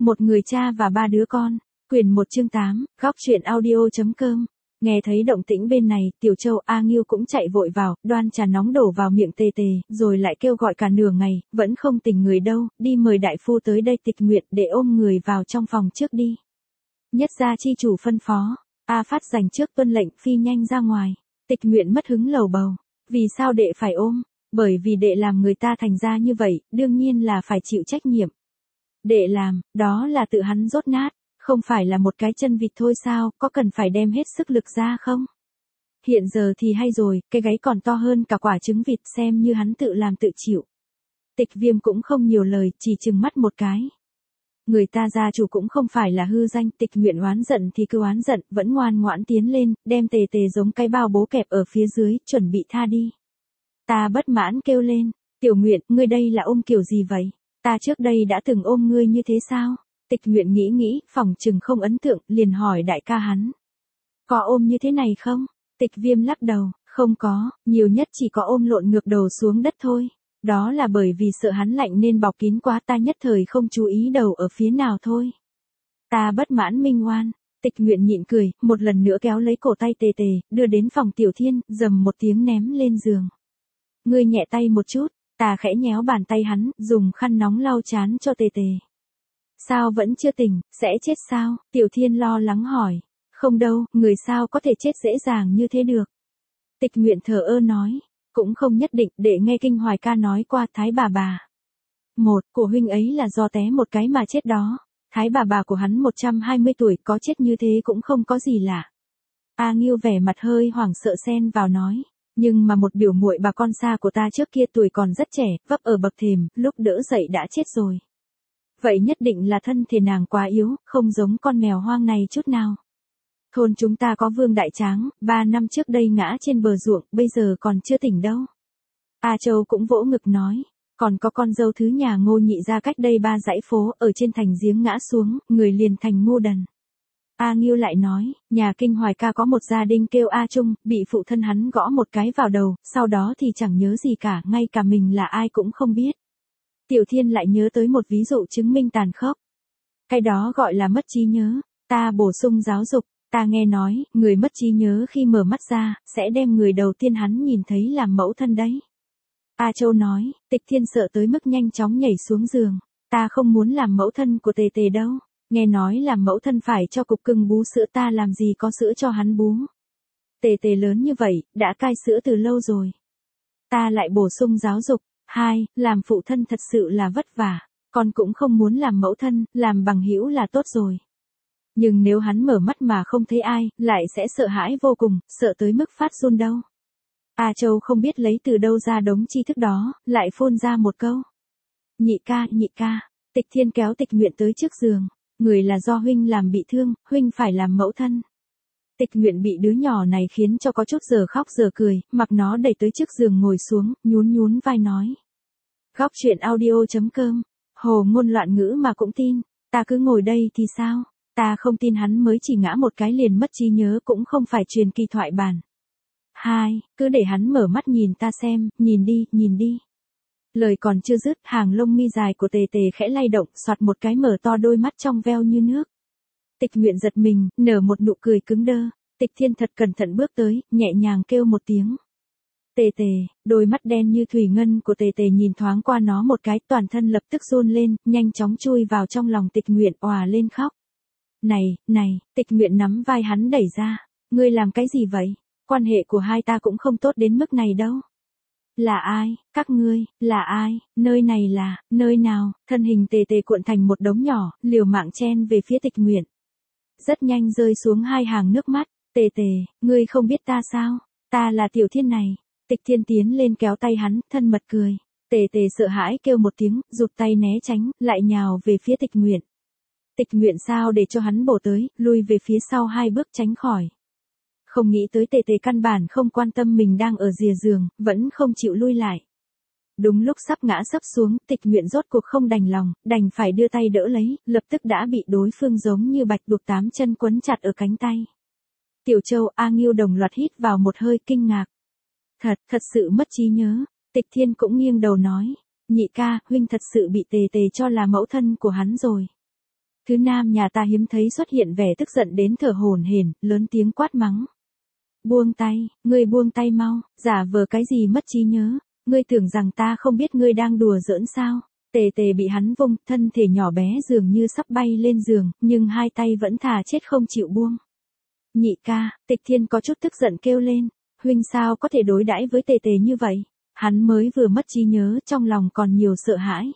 Một người cha và ba đứa con. Quyển 1 chương 8, góc truyện audio.com. Nghe thấy động tĩnh bên này, Tiểu Châu A Nghiêu cũng chạy vội vào, đoan trà nóng đổ vào miệng Tề Tề, rồi lại kêu gọi cả nửa ngày, vẫn không tỉnh người đâu, đi mời đại phu tới đây tịch nguyện để ôm người vào trong phòng trước đi. Nhất gia chi chủ phân phó, A Phát dành trước tuân lệnh phi nhanh ra ngoài. Tịch nguyện mất hứng lầu bầu, vì sao đệ phải ôm? Bởi vì đệ làm người ta thành ra như vậy, đương nhiên là phải chịu trách nhiệm. Đệ làm, đó là tự hắn dốt nát, không phải là một cái chân vịt thôi sao, có cần phải đem hết sức lực ra không? Hiện giờ thì hay rồi, cái gáy còn to hơn cả quả trứng vịt, xem như hắn tự làm tự chịu. Tịch Viêm cũng không nhiều lời, chỉ trừng mắt một cái. Người ta gia chủ cũng không phải là hư danh, Tịch Nguyện oán giận thì cứ oán giận, vẫn ngoan ngoãn tiến lên, đem Tề Tề giống cái bao bố kẹp ở phía dưới, chuẩn bị tha đi. Ta bất mãn kêu lên, Tiểu Nguyện, ngươi đây là ôm kiểu gì vậy? Ta trước đây đã từng ôm ngươi như thế sao? Tịch Nguyện nghĩ, phỏng chừng không ấn tượng, liền hỏi đại ca hắn. Có ôm như thế này không? Tịch Viêm lắc đầu, không có, nhiều nhất chỉ có ôm lộn ngược đầu xuống đất thôi. Đó là bởi vì sợ hắn lạnh nên bọc kín quá, ta nhất thời không chú ý đầu ở phía nào thôi. Ta bất mãn minh oan. Tịch Nguyện nhịn cười, một lần nữa kéo lấy cổ tay Tề Tề, đưa đến phòng Tiểu Thiên, rầm một tiếng ném lên giường. Ngươi nhẹ tay một chút, ta khẽ nhéo bàn tay hắn, dùng khăn nóng lau chán cho Tề Tề. Sao vẫn chưa tỉnh, sẽ chết sao? Tiểu Thiên lo lắng hỏi. Không đâu, người sao có thể chết dễ dàng như thế được. Tịch Nguyện thờ ơ nói. Cũng không nhất định, để nghe Kinh Hoài ca nói qua Thái bà. Một, của huynh ấy là do té một cái mà chết đó. Thái bà của hắn 120 tuổi, có chết như thế cũng không có gì lạ. A Nghiêu vẻ mặt hơi hoảng sợ xen vào nói. Nhưng mà một biểu muội bà con xa của ta trước kia tuổi còn rất trẻ, vấp ở bậc thềm, lúc đỡ dậy đã chết rồi. Vậy nhất định là thân thể nàng quá yếu, không giống con mèo hoang này chút nào. Thôn chúng ta có Vương Đại Tráng, 3 năm trước đây ngã trên bờ ruộng, bây giờ còn chưa tỉnh đâu. A Châu cũng vỗ ngực nói, còn có con dâu thứ nhà Ngô Nhị ra cách đây 3 dãy phố, ở trên thành giếng ngã xuống, người liền thành ngu đần. A Nghiêu lại nói, nhà Kinh Hoài ca có một gia đình kêu A Trung, bị phụ thân hắn gõ một cái vào đầu, sau đó thì chẳng nhớ gì cả, ngay cả mình là ai cũng không biết. Tiểu Thiên lại nhớ tới một ví dụ chứng minh tàn khốc. Cái đó gọi là mất trí nhớ, ta bổ sung giáo dục, ta nghe nói, người mất trí nhớ khi mở mắt ra, sẽ đem người đầu tiên hắn nhìn thấy làm mẫu thân đấy. A Châu nói, Tịch Thiên sợ tới mức nhanh chóng nhảy xuống giường, ta không muốn làm mẫu thân của Tề Tề đâu. Nghe nói làm mẫu thân phải cho cục cưng bú sữa, ta làm gì có sữa cho hắn bú. Tề Tề lớn như vậy, đã cai sữa từ lâu rồi. Ta lại bổ sung giáo dục. 2, làm phụ thân thật sự là vất vả. Con cũng không muốn làm mẫu thân, làm bằng hữu là tốt rồi. Nhưng nếu hắn mở mắt mà không thấy ai, lại sẽ sợ hãi vô cùng, sợ tới mức phát run đâu. A Châu không biết lấy từ đâu ra đống tri thức đó, lại phun ra một câu. Nhị ca. Tịch Thiên kéo Tịch Nguyện tới trước giường. Người là do huynh làm bị thương, huynh phải làm mẫu thân. Tịch Nguyện bị đứa nhỏ này khiến cho có chút giờ khóc giờ cười, mặc nó đẩy tới trước giường ngồi xuống, nhún vai nói. Góc truyện audio.com, hồ ngôn loạn ngữ mà cũng tin, ta cứ ngồi đây thì sao, ta không tin hắn mới chỉ ngã một cái liền mất trí nhớ cũng không phải truyền kỳ thoại bản. 2, cứ để hắn mở mắt nhìn ta xem, nhìn đi. Lời còn chưa dứt, hàng lông mi dài của Tề Tề khẽ lay động, xoạt một cái mở to đôi mắt trong veo như nước. Tịch Nguyện giật mình, nở một nụ cười cứng đơ. Tịch Thiên thật cẩn thận bước tới, nhẹ nhàng kêu một tiếng. Tề Tề, đôi mắt đen như thủy ngân của Tề Tề nhìn thoáng qua nó một cái, toàn thân lập tức run lên, nhanh chóng chui vào trong lòng Tịch Nguyện, òa lên khóc. Này, Tịch Nguyện nắm vai hắn đẩy ra. Ngươi làm cái gì vậy? Quan hệ của hai ta cũng không tốt đến mức này đâu. Là ai? Các ngươi, là ai? Nơi này là, nơi nào? Thân hình Tề Tề cuộn thành một đống nhỏ, liều mạng chen về phía Tịch Nguyện. Rất nhanh rơi xuống 2 hàng nước mắt. Tề Tề, ngươi không biết ta sao? Ta là Tiểu Thiên này. Tịch Thiên tiến lên kéo tay hắn, thân mật cười. Tề Tề sợ hãi kêu một tiếng, rụt tay né tránh, lại nhào về phía Tịch Nguyện. Tịch Nguyện sao để cho hắn bổ tới, lui về phía sau 2 bước tránh khỏi. Không nghĩ tới Tề Tề căn bản không quan tâm mình đang ở rìa giường, vẫn không chịu lui lại. Đúng lúc sắp ngã sấp xuống, Tịch Nguyện rốt cuộc không đành lòng, đành phải đưa tay đỡ lấy, lập tức đã bị đối phương giống như bạch tuộc 8 chân quấn chặt ở cánh tay. Tiểu Châu A Nghiêu đồng loạt hít vào một hơi kinh ngạc. Thật sự mất trí nhớ. Tịch Thiên cũng nghiêng đầu nói, nhị ca, huynh thật sự bị Tề Tề cho là mẫu thân của hắn rồi. Thứ nam nhà ta hiếm thấy xuất hiện vẻ tức giận đến thở hổn hển, lớn tiếng quát mắng. Buông tay, ngươi buông tay mau, giả vờ cái gì mất trí nhớ, ngươi tưởng rằng ta không biết ngươi đang đùa giỡn sao. Tề tề bị hắn vung, thân thể nhỏ bé dường như sắp bay lên giường, nhưng hai tay vẫn thà chết không chịu buông. Nhị ca, Tịch Thiên có chút tức giận kêu lên, huynh sao có thể đối đãi với tề tề như vậy, hắn mới vừa mất trí nhớ, trong lòng còn nhiều sợ hãi.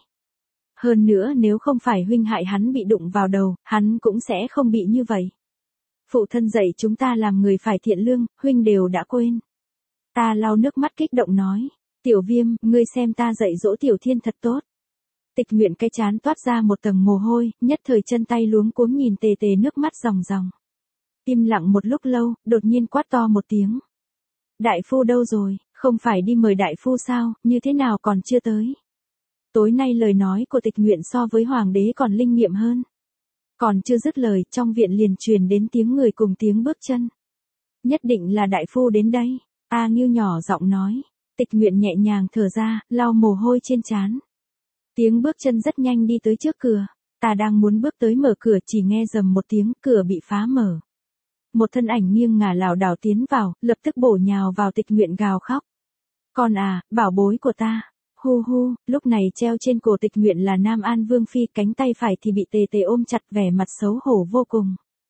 Hơn nữa nếu không phải huynh hại hắn bị đụng vào đầu, hắn cũng sẽ không bị như vậy. Phụ thân dạy chúng ta làm người phải thiện lương, huynh đều đã quên. Ta lau nước mắt kích động nói, Tiểu Viêm, ngươi xem ta dạy dỗ Tiểu Thiên thật tốt. Tịch Nguyện cái chán toát ra một tầng mồ hôi, nhất thời chân tay luống cuống nhìn tề tề nước mắt ròng ròng. Im lặng một lúc lâu, đột nhiên quát to một tiếng. Đại phu đâu rồi, không phải đi mời đại phu sao, như thế nào còn chưa tới. Tối nay lời nói của Tịch Nguyện so với hoàng đế còn linh nghiệm hơn. Còn chưa dứt lời, trong viện liền truyền đến tiếng người cùng tiếng bước chân. Nhất định là đại phu đến đây, A Ngưu nhỏ giọng nói. Tịch Nguyện nhẹ nhàng thở ra, lau mồ hôi trên trán. Tiếng bước chân rất nhanh đi tới trước cửa. Ta đang muốn bước tới mở cửa chỉ nghe rầm một tiếng, cửa bị phá mở. Một thân ảnh nghiêng ngả lảo đảo tiến vào, lập tức bổ nhào vào Tịch Nguyện gào khóc. Con à, bảo bối của ta. Hu hu, lúc này treo trên cổ Tịch Nguyện là Nam An Vương Phi, cánh tay phải thì bị tề tề ôm chặt, vẻ mặt xấu hổ vô cùng.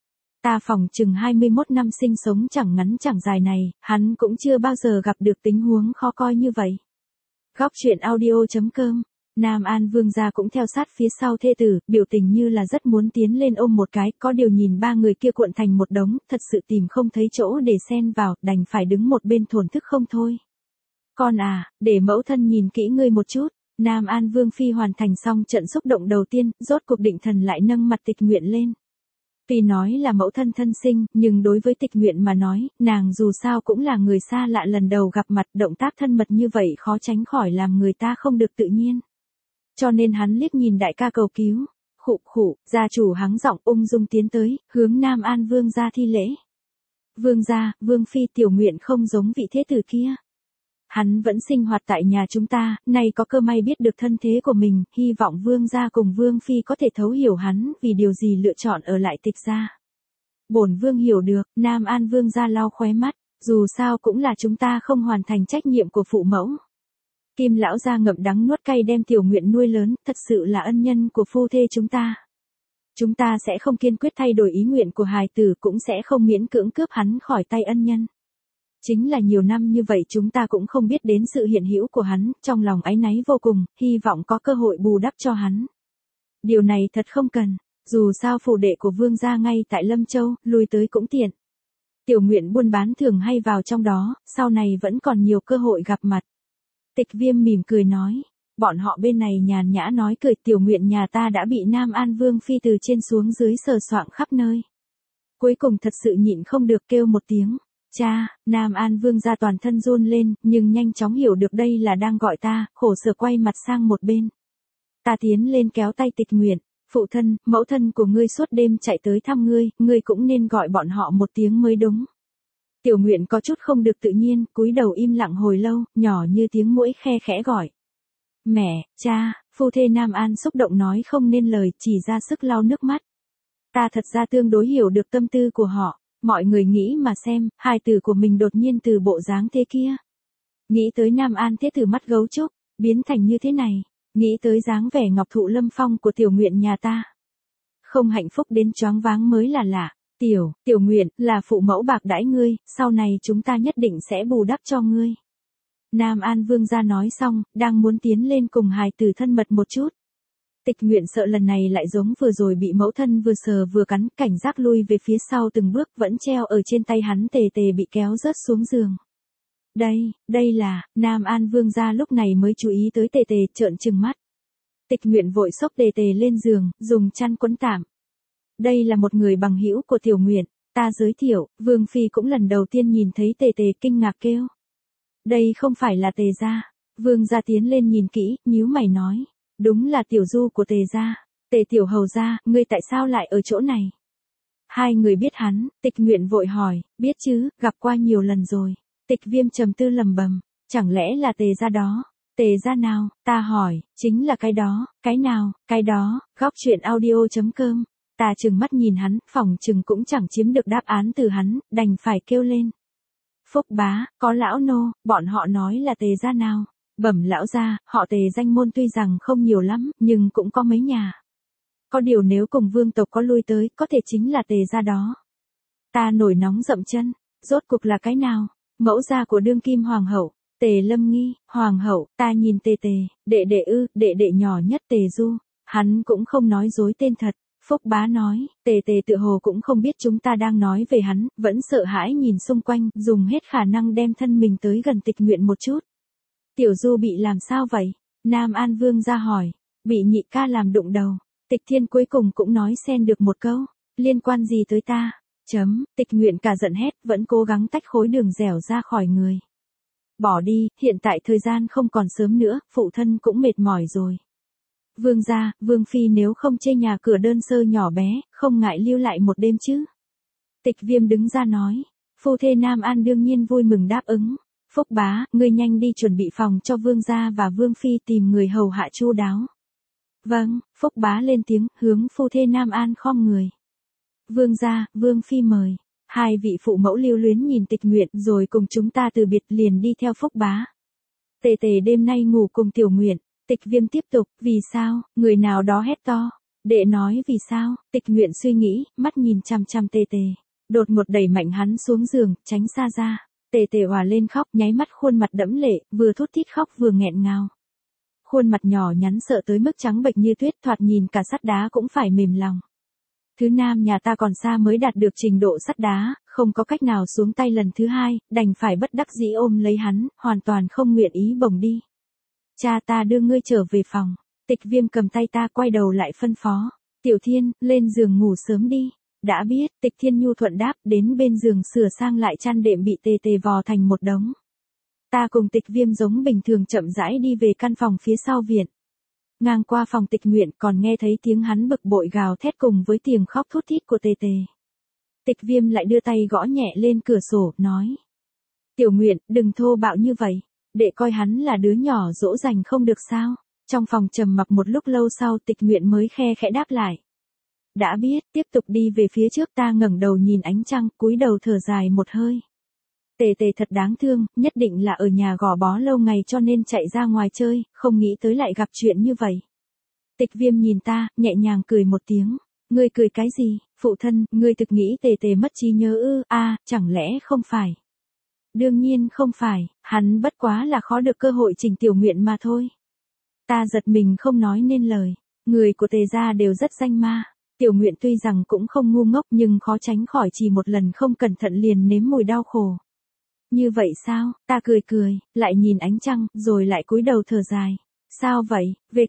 Ta phỏng chừng 21 năm sinh sống chẳng ngắn chẳng dài này, hắn cũng chưa bao giờ gặp được tình huống khó coi như vậy. Góc truyện audio.com. Nam An Vương gia cũng theo sát phía sau thê tử, biểu tình như là rất muốn tiến lên ôm một cái, có điều nhìn ba người kia cuộn thành một đống, thật sự tìm không thấy chỗ để xen vào, đành phải đứng một bên thổn thức không thôi. Con à, để mẫu thân nhìn kỹ ngươi một chút. Nam An Vương Phi hoàn thành xong trận xúc động đầu tiên, rốt cuộc định thần lại nâng mặt Tịch Nguyện lên. Tuy nói là mẫu thân thân sinh, nhưng đối với Tịch Nguyện mà nói, nàng dù sao cũng là người xa lạ lần đầu gặp mặt, động tác thân mật như vậy khó tránh khỏi làm người ta không được tự nhiên. Cho nên hắn liếc nhìn đại ca cầu cứu. Khụ khụ, gia chủ hắng giọng ung dung tiến tới, hướng Nam An Vương gia thi lễ. Vương gia, Vương Phi, Tiểu Nguyện không giống vị thế tử kia. Hắn vẫn sinh hoạt tại nhà chúng ta, nay có cơ may biết được thân thế của mình, hy vọng Vương gia cùng Vương Phi có thể thấu hiểu hắn, vì điều gì lựa chọn ở lại Tịch gia. Bổn Vương hiểu được, Nam An Vương gia lau khóe mắt, dù sao cũng là chúng ta không hoàn thành trách nhiệm của phụ mẫu. Kim lão gia ngậm đắng nuốt cay đem Tiểu Nguyện nuôi lớn, thật sự là ân nhân của phu thê chúng ta. Chúng ta sẽ không kiên quyết thay đổi ý nguyện của hài tử, cũng sẽ không miễn cưỡng cướp hắn khỏi tay ân nhân. Chính là nhiều năm như vậy chúng ta cũng không biết đến sự hiện hữu của hắn, trong lòng áy náy vô cùng, hy vọng có cơ hội bù đắp cho hắn. Điều này thật không cần, dù sao phủ đệ của Vương gia ngay tại Lâm Châu, lui tới cũng tiện. Tiểu Nguyện buôn bán thường hay vào trong đó, sau này vẫn còn nhiều cơ hội gặp mặt. Tịch Viêm mỉm cười nói, bọn họ bên này nhàn nhã nói cười, Tiểu Nguyện nhà ta đã bị Nam An Vương Phi từ trên xuống dưới sờ soạng khắp nơi. Cuối cùng thật sự nhịn không được kêu một tiếng. Cha, Nam An Vương gia toàn thân run lên, nhưng nhanh chóng hiểu được đây là đang gọi ta, khổ sở quay mặt sang một bên. Ta tiến lên kéo tay Tịch Nguyện, phụ thân, mẫu thân của ngươi suốt đêm chạy tới thăm ngươi cũng nên gọi bọn họ một tiếng mới đúng. Tiểu Nguyện có chút không được tự nhiên, cúi đầu im lặng hồi lâu, nhỏ như tiếng muỗi khe khẽ gọi. Mẹ, cha, phu thê Nam An xúc động nói không nên lời, chỉ ra sức lau nước mắt. Ta thật ra tương đối hiểu được tâm tư của họ. Mọi người nghĩ mà xem, hài tử của mình đột nhiên từ bộ dáng thế kia. Nghĩ tới Nam An thế từ mắt gấu trúc, biến thành như thế này. Nghĩ tới dáng vẻ ngọc thụ lâm phong của Tiểu Nguyện nhà ta. Không hạnh phúc đến choáng váng mới là lạ. Tiểu Nguyện, là phụ mẫu bạc đãi ngươi, sau này chúng ta nhất định sẽ bù đắp cho ngươi. Nam An Vương gia nói xong, đang muốn tiến lên cùng hài tử thân mật một chút. Tịch Nguyện sợ lần này lại giống vừa rồi bị mẫu thân vừa sờ vừa cắn, cảnh giác lui về phía sau từng bước, vẫn treo ở trên tay hắn tề tề bị kéo rớt xuống giường. Đây là, Nam An Vương gia lúc này mới chú ý tới tề tề, trợn trừng mắt. Tịch Nguyện vội xốc tề tề lên giường, dùng chăn quấn tạm. Đây là một người bằng hữu của Tiểu Nguyện, ta giới thiệu, Vương Phi cũng lần đầu tiên nhìn thấy tề tề kinh ngạc kêu. Đây không phải là Tề gia. Vương gia tiến lên nhìn kỹ, nhíu mày nói. Đúng là tiểu du của Tề gia. Tề tiểu hầu gia, ngươi tại sao lại ở chỗ này? Hai người biết hắn, Tịch Nguyện vội hỏi, biết chứ, gặp qua nhiều lần rồi. Tịch Viêm trầm tư lẩm bẩm, chẳng lẽ là Tề gia đó? Tề gia nào? Ta hỏi, chính là cái đó, cái nào, cái đó, góc truyện audio.com. Ta trừng mắt nhìn hắn, phỏng chừng cũng chẳng chiếm được đáp án từ hắn, đành phải kêu lên. Phúc bá, có lão nô, bọn họ nói là Tề gia nào? Bẩm lão gia, họ Tề danh môn tuy rằng không nhiều lắm, nhưng cũng có mấy nhà. Có điều nếu cùng vương tộc có lui tới, có thể chính là Tề gia đó. Ta nổi nóng dậm chân, rốt cuộc là cái nào? Mẫu gia của đương kim hoàng hậu, Tề Lâm Nghi, hoàng hậu, ta nhìn Tề Tề, đệ đệ ư, đệ đệ nhỏ nhất Tề Du, hắn cũng không nói dối tên thật. Phúc bá nói, Tề Tề tự hồ cũng không biết chúng ta đang nói về hắn, vẫn sợ hãi nhìn xung quanh, dùng hết khả năng đem thân mình tới gần Tịch Nguyện một chút. Tiểu Du bị làm sao vậy? Nam An Vương ra hỏi, bị nhị ca làm đụng đầu. Tịch Thiên cuối cùng cũng nói xen được một câu, liên quan gì tới ta? Tịch Nguyện cả giận hét, vẫn cố gắng tách khối đường dẻo ra khỏi người. Bỏ đi, hiện tại thời gian không còn sớm nữa, phụ thân cũng mệt mỏi rồi. Vương gia, Vương phi nếu không chê nhà cửa đơn sơ nhỏ bé, không ngại lưu lại một đêm chứ. Tịch Viêm đứng ra nói, phu thê Nam An đương nhiên vui mừng đáp ứng. Phúc bá, ngươi nhanh đi chuẩn bị phòng cho Vương gia và Vương phi tìm người hầu hạ chu đáo. Vâng, Phúc bá lên tiếng, hướng phu thê Nam An khom người. Vương gia, Vương phi mời. Hai vị phụ mẫu lưu luyến nhìn Tịch Nguyện rồi cùng chúng ta từ biệt liền đi theo Phúc bá. Tề Tề đêm nay ngủ cùng Tiểu Nguyện. Tịch Viêm tiếp tục, vì sao, người nào đó hét to. Đệ nói vì sao, Tịch Nguyện suy nghĩ, mắt nhìn chằm chằm Tề Tề. Đột ngột đẩy mạnh hắn xuống giường, tránh xa ra. Tề Tề òa lên khóc, nháy mắt khuôn mặt đẫm lệ, vừa thút thít khóc vừa nghẹn ngào. Khuôn mặt nhỏ nhắn sợ tới mức trắng bệch như tuyết, thoạt nhìn cả sắt đá cũng phải mềm lòng. Thứ nam nhà ta còn xa mới đạt được trình độ sắt đá, không có cách nào xuống tay lần thứ hai, đành phải bất đắc dĩ ôm lấy hắn, hoàn toàn không nguyện ý bồng đi. Cha ta đưa ngươi trở về phòng. Tịch Viêm cầm tay ta quay đầu lại phân phó. Tiểu Thiên, lên giường ngủ sớm đi. Đã biết, Tịch Thiên nhu thuận đáp, đến bên giường sửa sang lại chăn đệm bị Tề Tề vò thành một đống. Ta cùng Tịch Viêm giống bình thường chậm rãi đi về căn phòng phía sau viện. Ngang qua phòng Tịch Nguyện còn nghe thấy tiếng hắn bực bội gào thét cùng với tiếng khóc thút thít của Tề Tề. Tịch Viêm lại đưa tay gõ nhẹ lên cửa sổ, nói. Tiểu Nguyện, đừng thô bạo như vậy. Đệ coi hắn là đứa nhỏ dỗ dành không được sao. Trong phòng trầm mặc một lúc lâu sau Tịch Nguyện mới khe khẽ đáp lại. Đã biết, tiếp tục đi về phía trước. Ta ngẩng đầu nhìn ánh trăng, cúi đầu thở dài một hơi. Tề Tề thật đáng thương, nhất định là ở nhà gò bó lâu ngày cho nên chạy ra ngoài chơi, không nghĩ tới lại gặp chuyện như vậy. Tịch Viêm nhìn ta, nhẹ nhàng cười một tiếng. Ngươi cười cái gì, phụ thân, ngươi thực nghĩ Tề Tề mất trí nhớ ư? Chẳng lẽ không phải? Đương nhiên không phải, hắn bất quá là khó được cơ hội Trình Tiểu Nguyện mà thôi. Ta giật mình không nói nên lời, người của Tề gia đều rất danh ma. Tiểu Nguyện tuy rằng cũng không ngu ngốc nhưng khó tránh khỏi chỉ một lần không cẩn thận liền nếm mùi đau khổ. Như vậy sao, ta cười cười, lại nhìn ánh trăng, rồi lại cúi đầu thở dài. Sao vậy,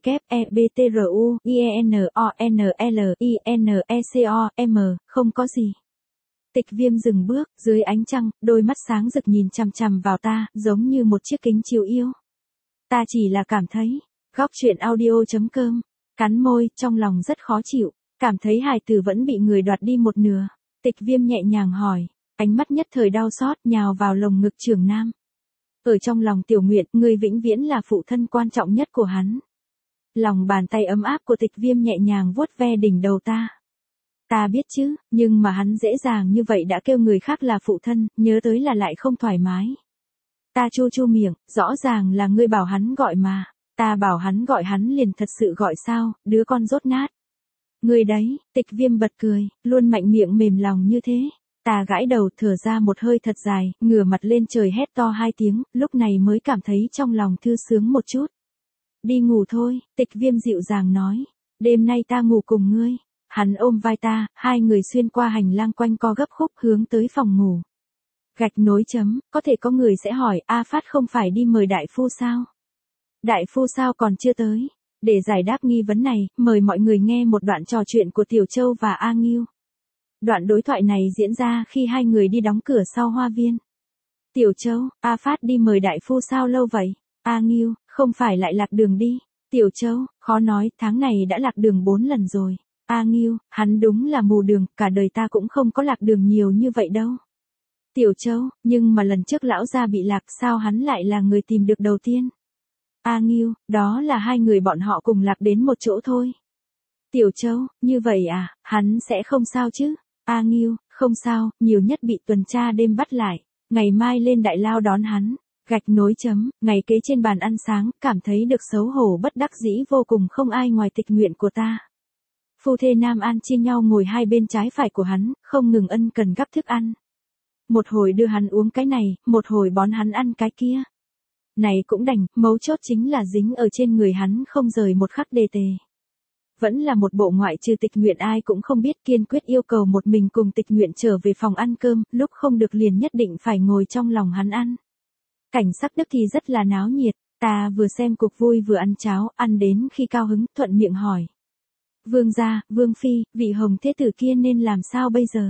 WEBTRUINONLINECOM, không có gì. Tịch Viêm dừng bước, dưới ánh trăng, đôi mắt sáng rực nhìn chằm chằm vào ta, giống như một chiếc kính chiếu yêu. Ta chỉ là cảm thấy, góc truyện audio.com, cắn môi, trong lòng rất khó chịu, cảm thấy hài tử vẫn bị người đoạt đi một nửa. Tịch Viêm nhẹ nhàng hỏi, ánh mắt nhất thời đau xót nhào vào lồng ngực Trường Nam. Ở trong lòng Tiểu Nguyện, ngươi vĩnh viễn là phụ thân quan trọng nhất của hắn. Lòng bàn tay ấm áp của Tịch Viêm nhẹ nhàng vuốt ve đỉnh đầu ta. Ta biết chứ, nhưng mà hắn dễ dàng như vậy đã kêu người khác là phụ thân, nhớ tới là lại không thoải mái. Ta chu chu miệng, rõ ràng là ngươi bảo hắn gọi mà. Ta bảo hắn gọi hắn liền thật sự gọi sao, đứa con dốt nát. Ngươi đấy, Tịch Viêm bật cười, luôn mạnh miệng mềm lòng như thế. Ta gãi đầu thở ra một hơi thật dài, ngửa mặt lên trời hét to 2 tiếng, lúc này mới cảm thấy trong lòng thư sướng một chút. Đi ngủ thôi, Tịch Viêm dịu dàng nói. Đêm nay ta ngủ cùng ngươi. Hắn ôm vai ta, hai người xuyên qua hành lang quanh co gấp khúc hướng tới phòng ngủ. Gạch nối chấm, có thể có người sẽ hỏi, A Phát không phải đi mời đại phu sao? Đại phu sao còn chưa tới? Để giải đáp nghi vấn này, mời mọi người nghe một đoạn trò chuyện của Tiểu Châu và A Nghiêu. Đoạn đối thoại này diễn ra khi hai người đi đóng cửa sau hoa viên. Tiểu Châu, A Phát đi mời đại phu sao lâu vậy? A Nghiêu, không phải lại lạc đường đi. Tiểu Châu, khó nói, tháng này đã lạc đường 4 lần rồi. A Nghiêu, hắn đúng là mù đường, cả đời ta cũng không có lạc đường nhiều như vậy đâu. Tiểu Châu, nhưng mà lần trước lão gia bị lạc sao hắn lại là người tìm được đầu tiên? A Nghiêu, đó là hai người bọn họ cùng lạc đến một chỗ thôi. Tiểu Châu, như vậy à, hắn sẽ không sao chứ? A Nghiêu, không sao, nhiều nhất bị tuần tra đêm bắt lại. Ngày mai lên đại lao đón hắn. Gạch nối chấm, ngày kế trên bàn ăn sáng, cảm thấy được xấu hổ bất đắc dĩ vô cùng không ai ngoài Tịch Nguyện của ta. Phu thê Nam An chia nhau ngồi hai bên trái phải của hắn, không ngừng ân cần gắp thức ăn. Một hồi đưa hắn uống cái này, một hồi bón hắn ăn cái kia. Này cũng đành, mấu chốt chính là dính ở trên người hắn không rời một khắc đề tề. Vẫn là một bộ ngoại trừ Tịch Nguyện ai cũng không biết, kiên quyết yêu cầu một mình cùng Tịch Nguyện trở về phòng ăn cơm, lúc không được liền nhất định phải ngồi trong lòng hắn ăn. Cảnh sắc Đức thì rất là náo nhiệt, ta vừa xem cuộc vui vừa ăn cháo, ăn đến khi cao hứng, thuận miệng hỏi. Vương gia, Vương phi, vị Hồng thế tử kia nên làm sao bây giờ?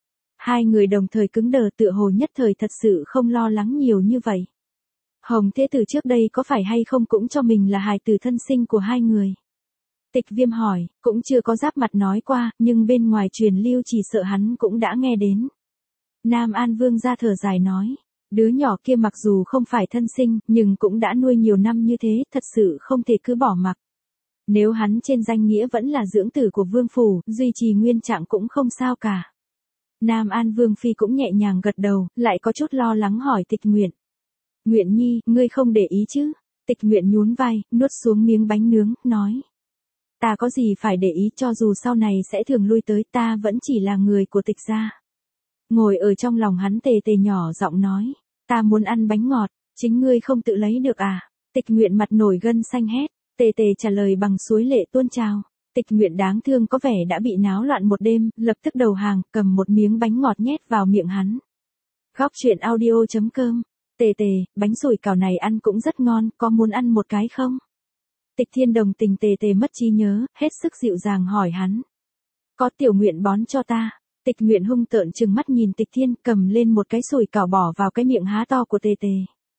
Hai người đồng thời cứng đờ, tựa hồ nhất thời thật sự không lo lắng nhiều như vậy. Hồng thế tử trước đây có phải hay không cũng cho mình là hài tử thân sinh của hai người? Tịch Viêm hỏi, cũng chưa có giáp mặt nói qua, nhưng bên ngoài truyền lưu chỉ sợ hắn cũng đã nghe đến. Nam An Vương gia thở dài nói, đứa nhỏ kia mặc dù không phải thân sinh, nhưng cũng đã nuôi nhiều năm như thế, thật sự không thể cứ bỏ mặc. Nếu hắn trên danh nghĩa vẫn là dưỡng tử của Vương phủ, duy trì nguyên trạng cũng không sao cả. Nam An Vương phi cũng nhẹ nhàng gật đầu, lại có chút lo lắng hỏi Tịch Nguyện. Nguyện nhi, ngươi không để ý chứ? Tịch Nguyện nhún vai, nuốt xuống miếng bánh nướng, nói. Ta có gì phải để ý, cho dù sau này sẽ thường lui tới, ta vẫn chỉ là người của Tịch gia. Ngồi ở trong lòng hắn tề tề nhỏ giọng nói. Ta muốn ăn bánh ngọt, chính ngươi không tự lấy được à? Tịch Nguyện mặt nổi gân xanh hét. Tề tề trả lời bằng suối lệ tuôn trào. Tịch Nguyện đáng thương có vẻ đã bị náo loạn một đêm, lập tức đầu hàng, cầm một miếng bánh ngọt nhét vào miệng hắn. Góc truyện audio.com. Tề tề, bánh sủi cảo này ăn cũng rất ngon, có muốn ăn một cái không? Tịch Thiên đồng tình tề tề mất trí nhớ, hết sức dịu dàng hỏi hắn. Có, Tiểu Nguyện bón cho ta. Tịch Nguyện hung tợn trừng mắt nhìn Tịch Thiên, cầm lên một cái sủi cảo bỏ vào cái miệng há to của tề tề.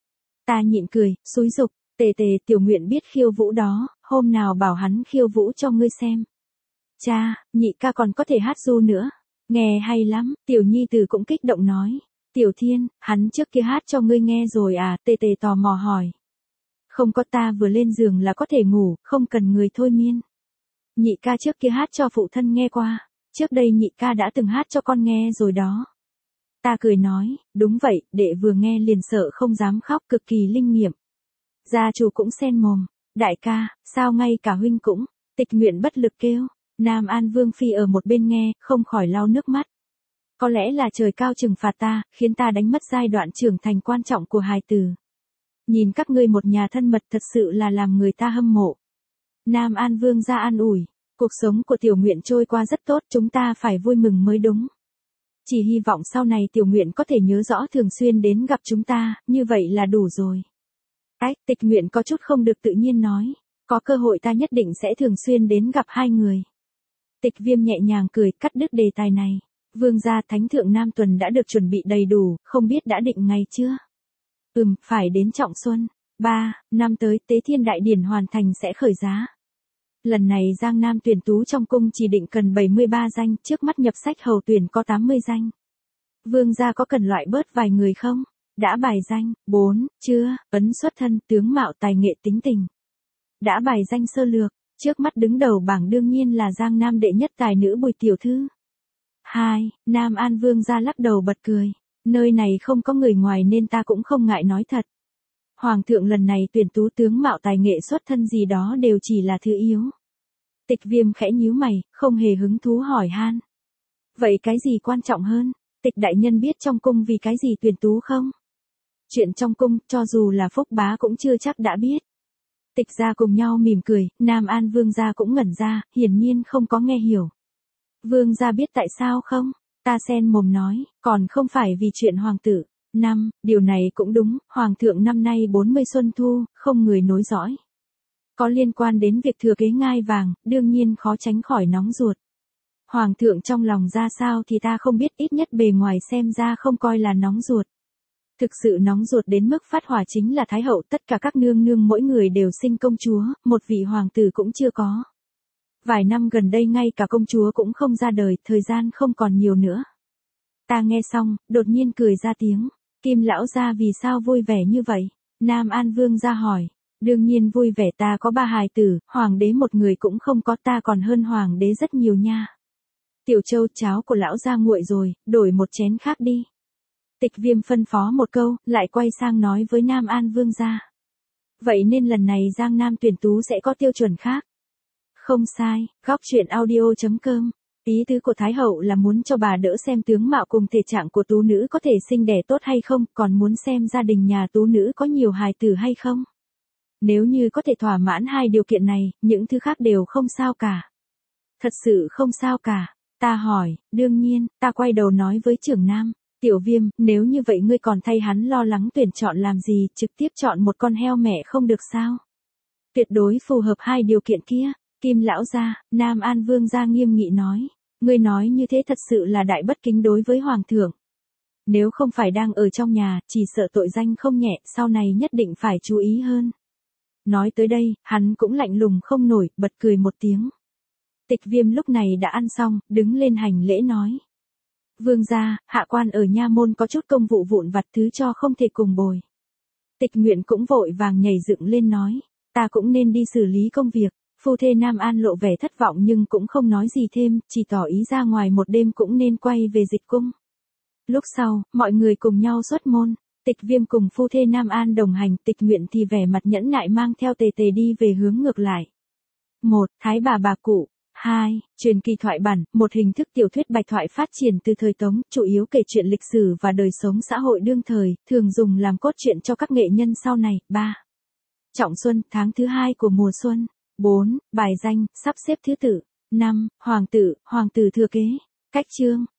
Ta nhịn cười, xúi giục. Tề tề, Tiểu Nguyện biết khiêu vũ đó, hôm nào bảo hắn khiêu vũ cho ngươi xem. Cha, nhị ca còn có thể hát ru nữa. Nghe hay lắm, Tiểu Nhi Tử cũng kích động nói. Tiểu Thiên, hắn trước kia hát cho ngươi nghe rồi à? Tề tề tò mò hỏi. Không có, ta vừa lên giường là có thể ngủ, không cần người thôi miên. Nhị ca trước kia hát cho phụ thân nghe qua, trước đây nhị ca đã từng hát cho con nghe rồi đó. Ta cười nói, đúng vậy, đệ vừa nghe liền sợ không dám khóc, cực kỳ linh nghiệm. Gia chủ cũng xen mồm, đại ca, sao ngay cả huynh cũng? Tịch Nguyện bất lực kêu. Nam An Vương phi ở một bên nghe, không khỏi lau nước mắt. Có lẽ là trời cao trừng phạt ta, khiến ta đánh mất giai đoạn trưởng thành quan trọng của hài tử. Nhìn các ngươi một nhà thân mật thật sự là làm người ta hâm mộ. Nam An Vương ra an ủi, cuộc sống của Tiểu Nguyện trôi qua rất tốt, chúng ta phải vui mừng mới đúng. Chỉ hy vọng sau này Tiểu Nguyện có thể nhớ rõ thường xuyên đến gặp chúng ta, như vậy là đủ rồi. Tịch Nguyện có chút không được tự nhiên nói, có cơ hội ta nhất định sẽ thường xuyên đến gặp hai người. Tịch Viêm nhẹ nhàng cười, cắt đứt đề tài này. Vương gia, Thánh thượng Nam Tuần đã được chuẩn bị đầy đủ, không biết đã định ngày chưa? Phải đến Trọng Xuân. 3 năm tới Tế Thiên Đại Điển hoàn thành sẽ khởi giá. Lần này Giang Nam tuyển tú trong cung chỉ định cần 73 danh, trước mắt nhập sách hầu tuyển có 80 danh. Vương gia có cần loại bớt vài người không? Đã bài danh, 4, chưa, ấn xuất thân, tướng mạo tài nghệ tính tình. Đã bài danh sơ lược, trước mắt đứng đầu bảng đương nhiên là Giang Nam đệ nhất tài nữ Bùi tiểu thư. 2, Nam An Vương gia lắc đầu bật cười. Nơi này không có người ngoài nên ta cũng không ngại nói thật. Hoàng thượng lần này tuyển tú tướng mạo tài nghệ xuất thân gì đó đều chỉ là thứ yếu. Tịch Viêm khẽ nhíu mày, không hề hứng thú hỏi han. Vậy cái gì quan trọng hơn? Tịch đại nhân biết trong cung vì cái gì tuyển tú không? Chuyện trong cung, cho dù là Phúc bá cũng chưa chắc đã biết. Tịch gia cùng nhau mỉm cười, Nam An Vương gia cũng ngẩn ra, hiển nhiên không có nghe hiểu. Vương gia biết tại sao không? Ta xen mồm nói, còn không phải vì chuyện hoàng tử. Điều này cũng đúng, hoàng thượng năm nay 40 xuân thu, không người nối dõi. Có liên quan đến việc thừa kế ngai vàng, đương nhiên khó tránh khỏi nóng ruột. Hoàng thượng trong lòng ra sao thì ta không biết, ít nhất bề ngoài xem ra không coi là nóng ruột. Thực sự nóng ruột đến mức phát hỏa chính là Thái hậu, tất cả các nương nương mỗi người đều sinh công chúa, một vị hoàng tử cũng chưa có. Vài năm gần đây ngay cả công chúa cũng không ra đời, thời gian không còn nhiều nữa. Ta nghe xong, đột nhiên cười ra tiếng. Kim lão gia vì sao vui vẻ như vậy? Nam An Vương gia hỏi. Đương nhiên vui vẻ, ta có 3 hài tử, hoàng đế một người cũng không có, ta còn hơn hoàng đế rất nhiều nha. Tiểu Châu, cháo của lão ra nguội rồi, đổi một chén khác đi. Tịch Viêm phân phó một câu, lại quay sang nói với Nam An Vương gia. Vậy nên lần này Giang Nam tuyển tú sẽ có tiêu chuẩn khác. Không sai, góc truyện audio.com. Ý tứ của Thái Hậu là muốn cho bà đỡ xem tướng mạo cùng thể trạng của tú nữ có thể sinh đẻ tốt hay không, còn muốn xem gia đình nhà tú nữ có nhiều hài tử hay không. Nếu như có thể thỏa mãn 2 điều kiện này, những thứ khác đều không sao cả. Thật sự không sao cả. Ta hỏi, đương nhiên, ta quay đầu nói với trưởng Nam. Tiểu Viêm, nếu như vậy ngươi còn thay hắn lo lắng tuyển chọn làm gì, trực tiếp chọn một con heo mẹ không được sao? Tuyệt đối phù hợp 2 điều kiện kia. Kim lão gia, Nam An Vương gia nghiêm nghị nói. Ngươi nói như thế thật sự là đại bất kính đối với Hoàng thượng. Nếu không phải đang ở trong nhà, chỉ sợ tội danh không nhẹ, sau này nhất định phải chú ý hơn. Nói tới đây, hắn cũng lạnh lùng không nổi, bật cười một tiếng. Tịch Viêm lúc này đã ăn xong, đứng lên hành lễ nói. Vương gia, hạ quan ở nha môn có chút công vụ vụn vặt thứ cho không thể cùng bồi. Tịch Nguyện cũng vội vàng nhảy dựng lên nói. Ta cũng nên đi xử lý công việc. Phu thê Nam An lộ vẻ thất vọng nhưng cũng không nói gì thêm, chỉ tỏ ý ra ngoài một đêm cũng nên quay về Dịch cung. Lúc sau, mọi người cùng nhau xuất môn. Tịch Viêm cùng phu thê Nam An đồng hành, Tịch Nguyện thì vẻ mặt nhẫn nại mang theo Tề Tề đi về hướng ngược lại. 1. Thái bà cụ. 2. Truyền kỳ thoại bản, một hình thức tiểu thuyết bạch thoại phát triển từ thời Tống, chủ yếu kể chuyện lịch sử và đời sống xã hội đương thời, thường dùng làm cốt truyện cho các nghệ nhân sau này. 3. Trọng xuân, tháng thứ 2 của mùa xuân. 4. Bài danh, sắp xếp thứ tự. 5. Hoàng tử thừa kế. Cách chương.